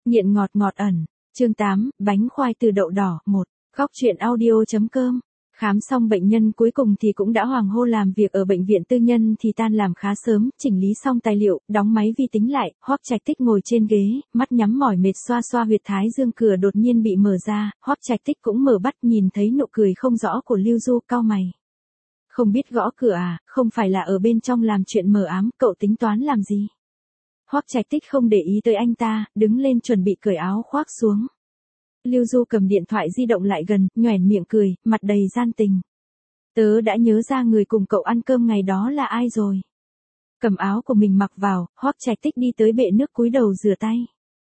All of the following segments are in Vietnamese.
Nghiện ngọt ngọt ẩn. Chương 8, bánh khoai từ đậu đỏ 1. Góc truyện audio.com. Khám xong bệnh nhân cuối cùng thì cũng đã hoàng hôn, làm việc ở bệnh viện tư nhân thì tan làm khá sớm, chỉnh lý xong tài liệu, đóng máy vi tính lại, Hoắc Trạch Tích ngồi trên ghế, mắt nhắm mỏi mệt xoa xoa huyệt thái dương, cửa đột nhiên bị mở ra, Hoắc Trạch Tích cũng mở bắt, nhìn thấy nụ cười không rõ của Lưu Du, cau mày. Không biết gõ cửa à, không phải là ở bên trong làm chuyện mờ ám, cậu tính toán làm gì? Hoắc Trạch Tích không để ý tới anh ta, đứng lên chuẩn bị cởi áo khoác xuống. Lưu Du cầm điện thoại di động lại gần, nhoẻn miệng cười, mặt đầy gian tình. Tớ đã nhớ ra người cùng cậu ăn cơm ngày đó là ai rồi. Cầm áo của mình mặc vào, Hoắc Trạch Tích đi tới bệ nước cúi đầu rửa tay.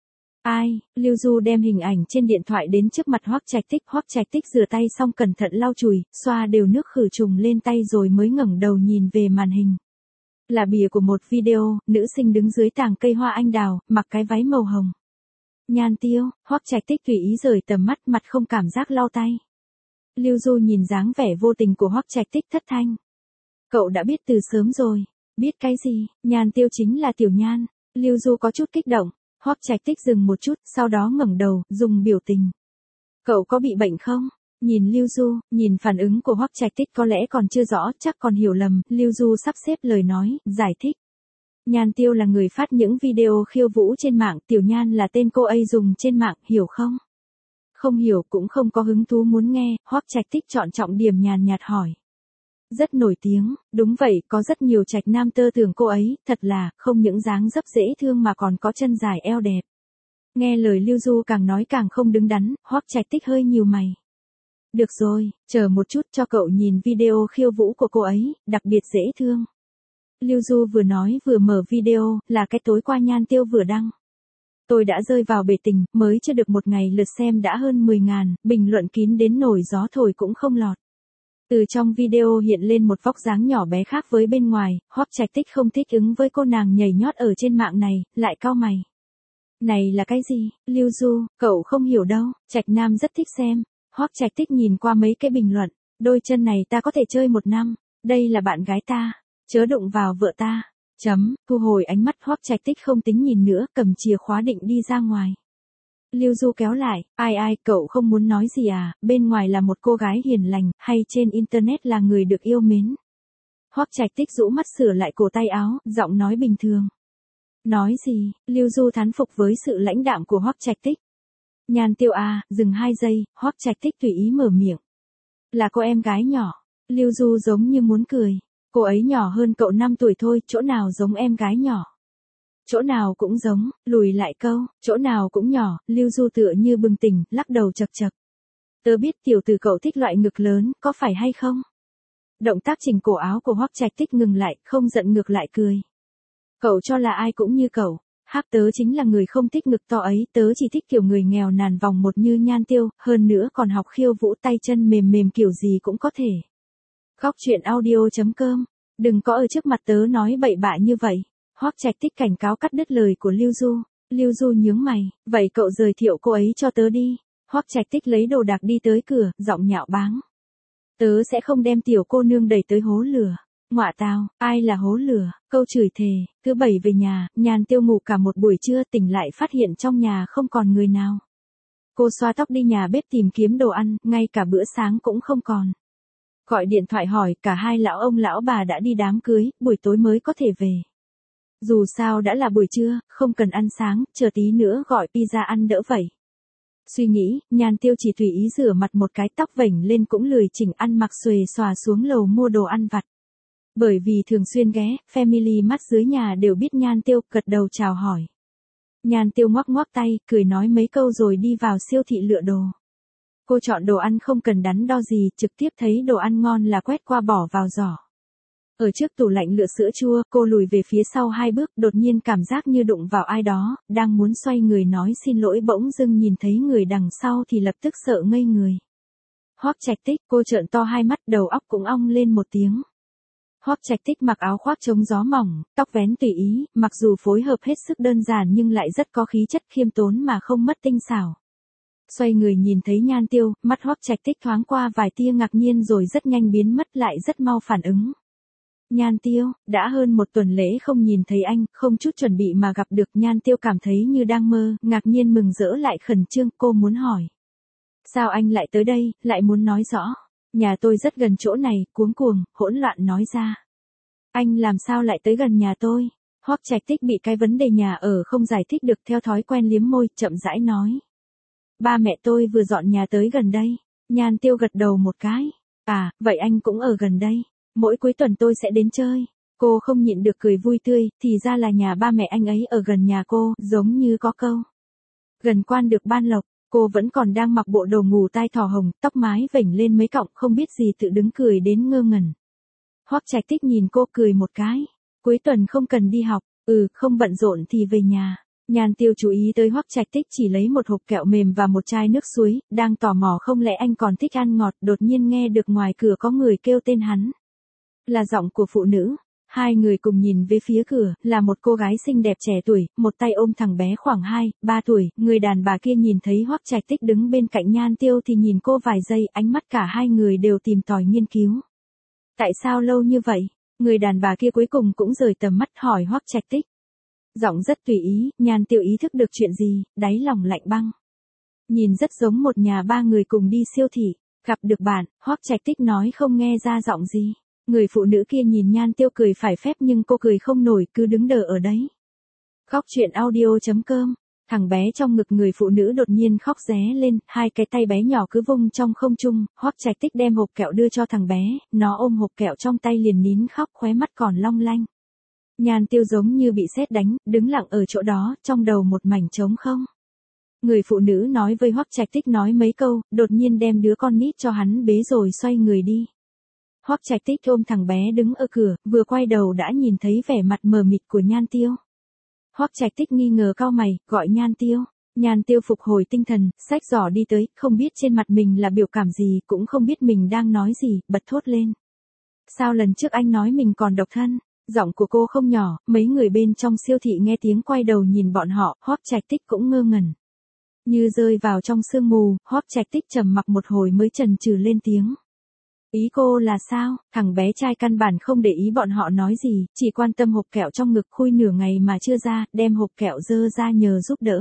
Ai? Lưu Du đem hình ảnh trên điện thoại đến trước mặt Hoắc Trạch Tích. Hoắc Trạch Tích rửa tay xong cẩn thận lau chùi, xoa đều nước khử trùng lên tay rồi mới ngẩng đầu nhìn về màn hình. Là bìa của một video, nữ sinh đứng dưới tàng cây hoa anh đào, mặc cái váy màu hồng. Nhan Tiêu. Hoắc Trạch Tích tùy ý rời tầm mắt, mặt không cảm giác lau tay. Lưu Du nhìn dáng vẻ vô tình của Hoắc Trạch Tích thất thanh. Cậu đã biết từ sớm rồi. Biết cái gì? Nhan Tiêu chính là Tiểu Nhan. Lưu Du có chút kích động. Hoắc Trạch Tích dừng một chút, sau đó ngẩng đầu, dùng biểu tình. Cậu có bị bệnh không? Nhìn Lưu Du, nhìn phản ứng của Hoắc Trạch Tích có lẽ còn chưa rõ, chắc còn hiểu lầm, Lưu Du sắp xếp lời nói, giải thích. Nhan Tiêu là người phát những video khiêu vũ trên mạng, Tiểu Nhan là tên cô ấy dùng trên mạng, hiểu không? Không hiểu cũng không có hứng thú muốn nghe, Hoắc Trạch Tích chọn trọng điểm nhàn nhạt hỏi. Rất nổi tiếng, đúng vậy, có rất nhiều trạch nam tơ tưởng cô ấy, thật là, không những dáng dấp dễ thương mà còn có chân dài eo đẹp. Nghe lời Lưu Du càng nói càng không đứng đắn, Hoắc Trạch Tích hơi nhíu mày. Được rồi, chờ một chút cho cậu nhìn video khiêu vũ của cô ấy, đặc biệt dễ thương. Lưu Du vừa nói vừa mở video, là cái tối qua Nhan Tiêu vừa đăng. Tôi đã rơi vào bể tình, mới chưa được một ngày lượt xem đã hơn 10.000, bình luận kín đến nổi gió thổi cũng không lọt. Từ trong video hiện lên một vóc dáng nhỏ bé khác với bên ngoài, Hoắc Trạch Tích không thích ứng với cô nàng nhảy nhót ở trên mạng này, lại cau mày. Này là cái gì? Lưu Du, cậu không hiểu đâu, Trạch Nam rất thích xem. Hoắc Trạch Tích nhìn qua mấy cái bình luận, đôi chân này ta có thể chơi 1 năm, đây là bạn gái ta, chớ đụng vào vợ ta. Thu hồi ánh mắt, Hoắc Trạch Tích không tính nhìn nữa, cầm chìa khóa định đi ra ngoài. Lưu Du kéo lại, ai, cậu không muốn nói gì à, bên ngoài là một cô gái hiền lành, hay trên internet là người được yêu mến. Hoắc Trạch Tích rũ mắt sửa lại cổ tay áo, giọng nói bình thường. Nói gì? Lưu Du thán phục với sự lãnh đạm của Hoắc Trạch Tích. Nhan Tiêu à, dừng 2 giây, Hoắc Trạch Tích tùy ý mở miệng. Là cô em gái nhỏ. Lưu Du giống như muốn cười. Cô ấy nhỏ hơn cậu 5 tuổi thôi, chỗ nào giống em gái nhỏ? Chỗ nào cũng giống, lùi lại câu, chỗ nào cũng nhỏ, Lưu Du tựa như bừng tỉnh, lắc đầu chật chật. Tớ biết tiểu tử cậu thích loại ngực lớn, có phải hay không? Động tác chỉnh cổ áo của Hoắc Trạch Tích ngừng lại, không giận ngược lại cười. Cậu cho là ai cũng như cậu. Tớ chính là người không thích ngực to ấy, tớ chỉ thích kiểu người nghèo nàn vòng một như Nhan Tiêu, hơn nữa còn học khiêu vũ tay chân mềm mềm kiểu gì cũng có thể. Góc truyện audio.com. Đừng có ở trước mặt tớ nói bậy bạ như vậy. Hoắc Trạch Tích cảnh cáo cắt đứt lời của Lưu Du. Lưu Du nhướng mày, vậy cậu giới thiệu cô ấy cho tớ đi. Hoắc Trạch Tích lấy đồ đạc đi tới cửa, giọng nhạo báng. Tớ sẽ không đem tiểu cô nương đẩy tới hố lửa. Ngọa tao, ai là hố lửa? Câu chửi thề. Thứ 7 về nhà, Nhan Tiêu ngủ cả một buổi trưa, tỉnh lại phát hiện trong nhà không còn người nào. Cô xoa tóc đi nhà bếp tìm kiếm đồ ăn, ngay cả bữa sáng cũng không còn. Gọi điện thoại hỏi, cả hai lão ông lão bà đã đi đám cưới, buổi tối mới có thể về. Dù sao đã là buổi trưa, không cần ăn sáng, chờ tí nữa gọi pizza ăn đỡ vậy. Suy nghĩ, Nhan Tiêu chỉ tùy ý rửa mặt một cái, tóc vểnh lên cũng lười chỉnh ăn mặc, xuề xòa xuống lầu mua đồ ăn vặt. Bởi vì thường xuyên ghé, Family Mart dưới nhà đều biết Nhan Tiêu, gật đầu chào hỏi. Nhan Tiêu ngoắc ngoắc tay, cười nói mấy câu rồi đi vào siêu thị lựa đồ. Cô chọn đồ ăn không cần đắn đo gì, trực tiếp thấy đồ ăn ngon là quét qua bỏ vào giỏ. Ở trước tủ lạnh lựa sữa chua, cô lùi về phía sau 2 bước, đột nhiên cảm giác như đụng vào ai đó, đang muốn xoay người nói xin lỗi, bỗng dưng nhìn thấy người đằng sau thì lập tức sợ ngây người. Hoắc Trạch Tích, cô trợn to hai mắt, đầu óc cũng ong lên một tiếng. Hoắc Trạch Tích mặc áo khoác chống gió mỏng, tóc vén tùy ý, mặc dù phối hợp hết sức đơn giản nhưng lại rất có khí chất, khiêm tốn mà không mất tinh xảo. Xoay người nhìn thấy Nhan Tiêu, mắt Hoắc Trạch Tích thoáng qua vài tia ngạc nhiên rồi rất nhanh biến mất, lại rất mau phản ứng. Nhan Tiêu, đã hơn một tuần lễ không nhìn thấy anh, không chút chuẩn bị mà gặp được. Nhan Tiêu cảm thấy như đang mơ, ngạc nhiên mừng rỡ lại khẩn trương, cô muốn hỏi. Sao anh lại tới đây, lại muốn nói rõ. Nhà tôi rất gần chỗ này, cuống cuồng, hỗn loạn nói ra. Anh làm sao lại tới gần nhà tôi? Hoắc Trạch Tích bị cái vấn đề nhà ở không giải thích được, theo thói quen liếm môi, chậm rãi nói. Ba mẹ tôi vừa dọn nhà tới gần đây. Nhan Tiêu gật đầu một cái. À, vậy anh cũng ở gần đây. Mỗi cuối tuần tôi sẽ đến chơi. Cô không nhịn được cười vui tươi, thì ra là nhà ba mẹ anh ấy ở gần nhà cô, giống như có câu. Gần quan được ban lộc, cô vẫn còn đang mặc bộ đồ ngủ tai thỏ hồng, tóc mái vểnh lên mấy cọng, không biết gì tự đứng cười đến ngơ ngẩn. Hoắc Trạch Tích nhìn cô cười một cái. Cuối tuần không cần đi học, không bận rộn thì về nhà. Nhan Tiêu chú ý tới Hoắc Trạch Tích chỉ lấy một hộp kẹo mềm và một chai nước suối, đang tò mò không lẽ anh còn thích ăn ngọt, đột nhiên nghe được ngoài cửa có người kêu tên hắn. Là giọng của phụ nữ. Hai người cùng nhìn về phía cửa, là một cô gái xinh đẹp trẻ tuổi, một tay ôm thằng bé khoảng 2-3 tuổi, người đàn bà kia nhìn thấy Hoắc Trạch Tích đứng bên cạnh Nhan Tiêu thì nhìn cô vài giây, ánh mắt cả hai người đều tìm tòi nghiên cứu. Tại sao lâu như vậy? Người đàn bà kia cuối cùng cũng rời tầm mắt hỏi Hoắc Trạch Tích. Giọng rất tùy ý, Nhan Tiêu ý thức được chuyện gì, đáy lòng lạnh băng. Nhìn rất giống một nhà ba người cùng đi siêu thị, gặp được bạn, Hoắc Trạch Tích nói không nghe ra giọng gì. Người phụ nữ kia nhìn Nhan Tiêu cười phải phép nhưng cô cười không nổi, cứ đứng đờ ở đấy. Khóc chuyện audio.com. Thằng bé trong ngực người phụ nữ đột nhiên khóc ré lên, hai cái tay bé nhỏ cứ vung trong không trung. Hoắc Trạch Tích đem hộp kẹo đưa cho thằng bé, nó ôm hộp kẹo trong tay liền nín khóc, khóe mắt còn long lanh. Nhan Tiêu giống như bị sét đánh, đứng lặng ở chỗ đó, trong đầu một mảnh trống không. Người phụ nữ nói với Hoắc Trạch Tích nói mấy câu, đột nhiên đem đứa con nít cho hắn bế rồi xoay người đi. Hoắc Trạch Tích ôm thằng bé đứng ở cửa, vừa quay đầu đã nhìn thấy vẻ mặt mờ mịt của Nhan Tiêu. Hoắc Trạch Tích nghi ngờ cau mày, gọi Nhan Tiêu. Nhan Tiêu phục hồi tinh thần, xách giỏ đi tới, không biết trên mặt mình là biểu cảm gì, cũng không biết mình đang nói gì, bật thốt lên. Sao lần trước anh nói mình còn độc thân? Giọng của cô không nhỏ, mấy người bên trong siêu thị nghe tiếng quay đầu nhìn bọn họ, Hoắc Trạch Tích cũng ngơ ngẩn. Như rơi vào trong sương mù, Hoắc Trạch Tích trầm mặc một hồi mới chần chừ lên tiếng. Ý cô là sao? Thằng bé trai căn bản không để ý bọn họ nói gì, chỉ quan tâm hộp kẹo trong ngực, khui nửa ngày mà chưa ra, đem hộp kẹo dơ ra nhờ giúp đỡ.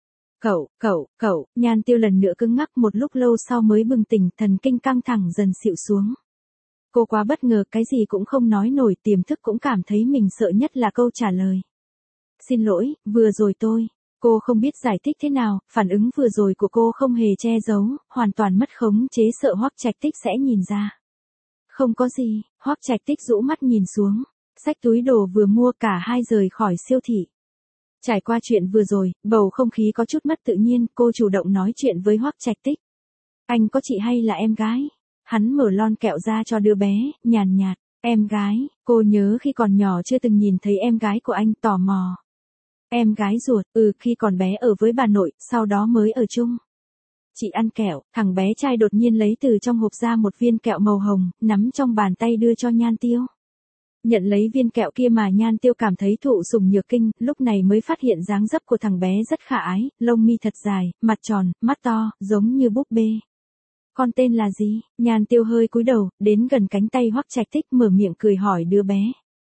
Cậu, Nhan Tiêu lần nữa cứng ngắc một lúc lâu sau mới bừng tỉnh, thần kinh căng thẳng dần xịu xuống. Cô quá bất ngờ, cái gì cũng không nói nổi, tiềm thức cũng cảm thấy mình sợ nhất là câu trả lời. Xin lỗi, vừa rồi cô không biết giải thích thế nào, phản ứng vừa rồi của cô không hề che giấu, hoàn toàn mất khống chế, sợ Hoắc Trạch Tích sẽ nhìn ra. Không có gì, Hoắc Trạch Tích rũ mắt nhìn xuống, xách túi đồ vừa mua, cả hai rời khỏi siêu thị. Trải qua chuyện vừa rồi, bầu không khí có chút mất tự nhiên, cô chủ động nói chuyện với Hoắc Trạch Tích. Anh có chị hay là em gái? Hắn mở lon kẹo ra cho đứa bé, nhàn nhạt, em gái, cô nhớ khi còn nhỏ chưa từng nhìn thấy em gái của anh, tò mò. Em gái ruột, khi còn bé ở với bà nội, sau đó mới ở chung. Chị ăn kẹo, thằng bé trai đột nhiên lấy từ trong hộp ra một viên kẹo màu hồng, nắm trong bàn tay đưa cho Nhan Tiêu. Nhận lấy viên kẹo kia mà Nhan Tiêu cảm thấy thụ sủng nhược kinh, lúc này mới phát hiện dáng dấp của thằng bé rất khả ái, lông mi thật dài, mặt tròn, mắt to, giống như búp bê. Con tên là gì? Nhan Tiêu hơi cúi đầu, đến gần cánh tay Hoắc Trạch Tích, mở miệng cười hỏi đứa bé.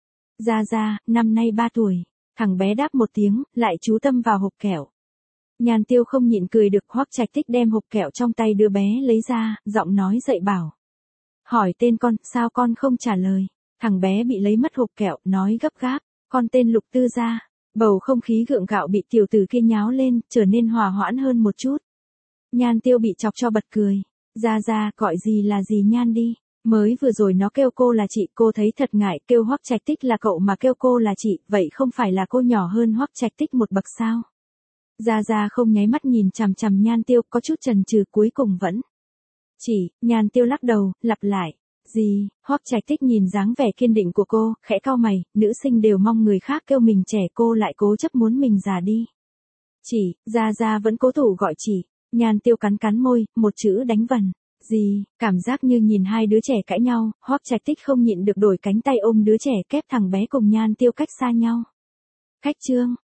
Gia, năm nay 3 tuổi. Thằng bé đáp một tiếng, lại chú tâm vào hộp kẹo. Nhan Tiêu không nhịn cười được, Hoắc Trạch Tích đem hộp kẹo trong tay đứa bé lấy ra, giọng nói dạy bảo. Hỏi tên con, sao con không trả lời? Thằng bé bị lấy mất hộp kẹo, nói gấp gáp, con tên Lục Tư Gia. Bầu không khí gượng gạo bị tiểu tử kia nháo lên, trở nên hòa hoãn hơn một chút. Nhan Tiêu bị chọc cho bật cười. Gia, gọi gì là gì Nhan đi. Mới vừa rồi nó kêu cô là chị, cô thấy thật ngại, kêu Hoắc Trạch Tích là cậu mà kêu cô là chị, vậy không phải là cô nhỏ hơn Hoắc Trạch Tích một bậc sao? Gia không nháy mắt nhìn chằm chằm Nhan Tiêu, có chút chần chừ, cuối cùng vẫn. Chị, Nhan Tiêu lắc đầu, lặp lại. Gì? Hoắc Trạch Tích nhìn dáng vẻ kiên định của cô, khẽ cau mày, nữ sinh đều mong người khác kêu mình trẻ, cô lại cố chấp muốn mình già đi. Chị, Gia vẫn cố thủ gọi chị. Nhan Tiêu cắn môi, một chữ đánh vần. Gì? Cảm giác như nhìn hai đứa trẻ cãi nhau, Hoắc Trạch Tích không nhịn được đổi cánh tay ôm đứa trẻ, kép thằng bé cùng Nhan Tiêu cách xa nhau. Cách chương.